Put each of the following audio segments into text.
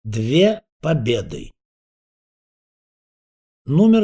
Две победы. Номер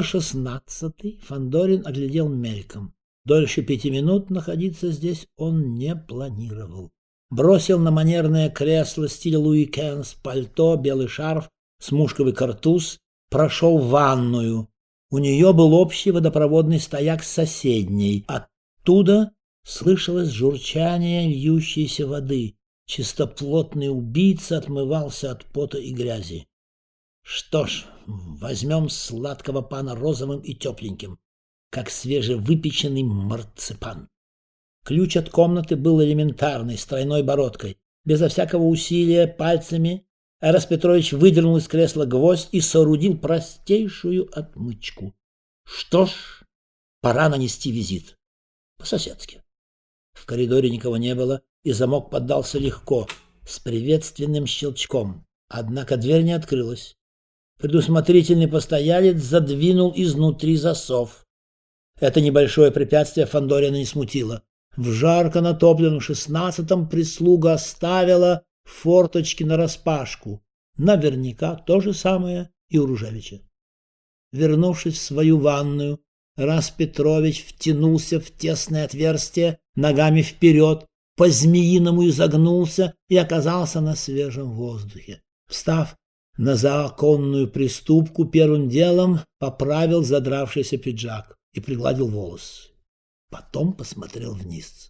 16 Фандорин оглядел мельком. Дольше 5 минут находиться здесь он не планировал. Бросил на манерное кресло стиля Луи Кенс пальто, белый шарф, смушковый картуз, прошел в ванную. У нее был общий водопроводный стояк с соседней. Оттуда слышалось журчание льющейся воды. Чистоплотный убийца отмывался от пота и грязи. Что ж, возьмем сладкого пана розовым и тепленьким, как свежевыпеченный марципан. Ключ от комнаты был элементарный, с тройной бородкой. Безо всякого усилия пальцами Эрас Петрович выдернул из кресла гвоздь и соорудил простейшую отмычку. Что ж, пора нанести визит. По-соседски. В коридоре никого не было, и замок поддался легко, с приветственным щелчком. Однако дверь не открылась. Предусмотрительный постоялец задвинул изнутри засов. Это небольшое препятствие Фандорина не смутило. В жарко натопленном 16-м прислуга оставила форточки нараспашку. Наверняка то же самое и у Ружевича. Вернувшись в свою ванную, Эрас Петрович втянулся в тесное отверстие ногами вперед, по-змеиному изогнулся и оказался на свежем воздухе. Встав на заоконную приступку, первым делом поправил задравшийся пиджак и пригладил волосы. Потом посмотрел вниз.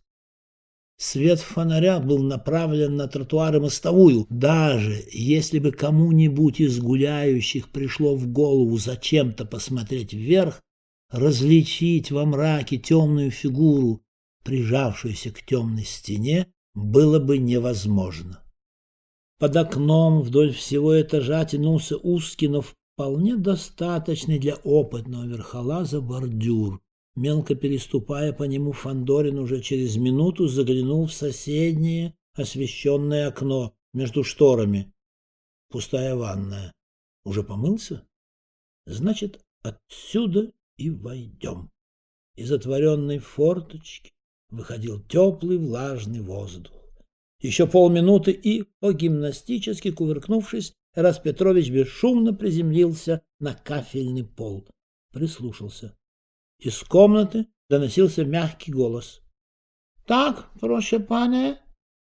Свет фонаря был направлен на тротуар и мостовую. Даже если бы кому-нибудь из гуляющих пришло в голову зачем-то посмотреть вверх, различить во мраке темную фигуру, прижавшуюся к темной стене, было бы невозможно. Под окном вдоль всего этажа тянулся узкий, но вполне достаточный для опытного верхолаза бордюр. Мелко переступая по нему, Фандорин уже через минуту заглянул в соседнее освещенное окно между шторами. Пустая ванная. Уже помылся? Значит, отсюда и войдем. Из отворенной форточки выходил теплый влажный воздух. Еще полминуты и, по-гимнастически кувыркнувшись, Эрас Петрович бесшумно приземлился на кафельный пол. Прислушался. Из комнаты доносился мягкий голос. — Так, проszę panie,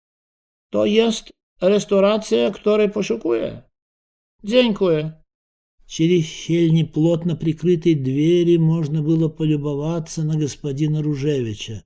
to jest restauracja, której poszukuję. Dziękuję. Через щель неплотно прикрытой двери можно было полюбоваться на господина Ружевича.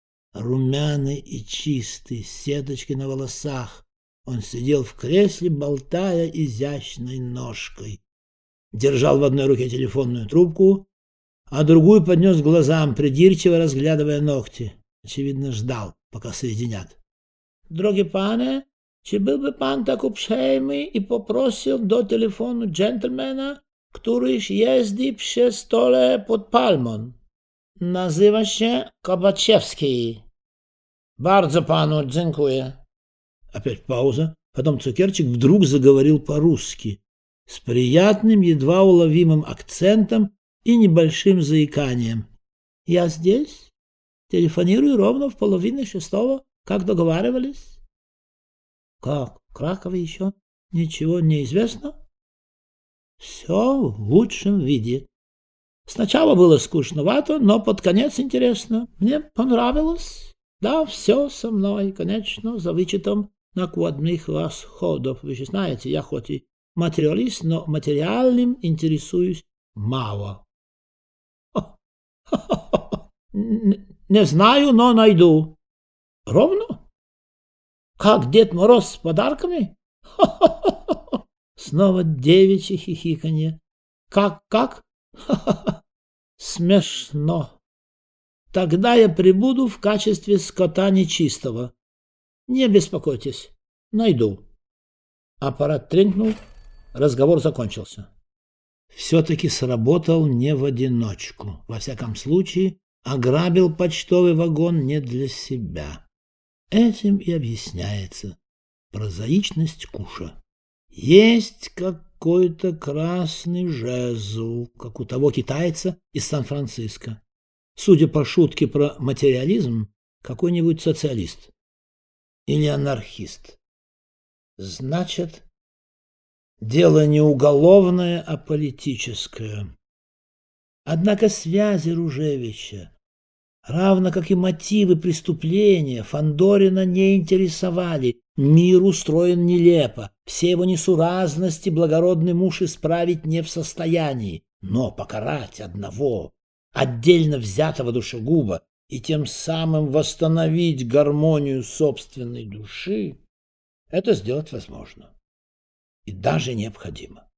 Румяный и чистый, с сеточкой на волосах, он сидел в кресле, болтая изящной ножкой. Держал в одной руке телефонную трубку, а другую поднес к глазам, придирчиво разглядывая ногти. Очевидно, ждал, пока соединят. — Drogi panie, czy byłby pan tak uprzejmy i poprosił do telefonu dżentelmena, któryś jeździ przy stole pod palmą? Nazywa się Kobaczewski. Bardzo panu dziękuję. Опять пауза. Потом Цукерчик вдруг заговорил по-русски с приятным, едва уловимым акцентом и небольшим заиканием. — Я здесь. Телефонирую ровно в 5:30, как договаривались. — Как? В Кракове еще ничего не известно? — Все в лучшем виде. Сначала было скучновато, но под конец интересно. Мне понравилось. Да, все со мной, конечно, за вычетом накладных расходов. Вы же знаете, я хоть и материалист, но материальным интересуюсь мало. Не знаю, но найду. Ровно? Как Дед Мороз с подарками? Снова девичье хихиканье. Как? Смешно. Тогда я прибуду в качестве скота нечистого. Не беспокойтесь, найду. Аппарат тренькнул, разговор закончился. Все-таки сработал не в одиночку. Во всяком случае, ограбил почтовый вагон не для себя. Этим и объясняется прозаичность куша. Есть какой-то красный жезл, как у того китайца из Сан-Франциско. Судя по шутке про материализм, какой-нибудь социалист или анархист. Значит, Дело не уголовное, а политическое. Однако связи Ружевича, равно как и мотивы преступления, Фандорина не интересовали. Мир устроен нелепо, все его несуразности благородный муж исправить не в состоянии. Но покарать одного, отдельно взятого душегуба, и тем самым восстановить гармонию собственной души, это сделать возможно и даже необходимо.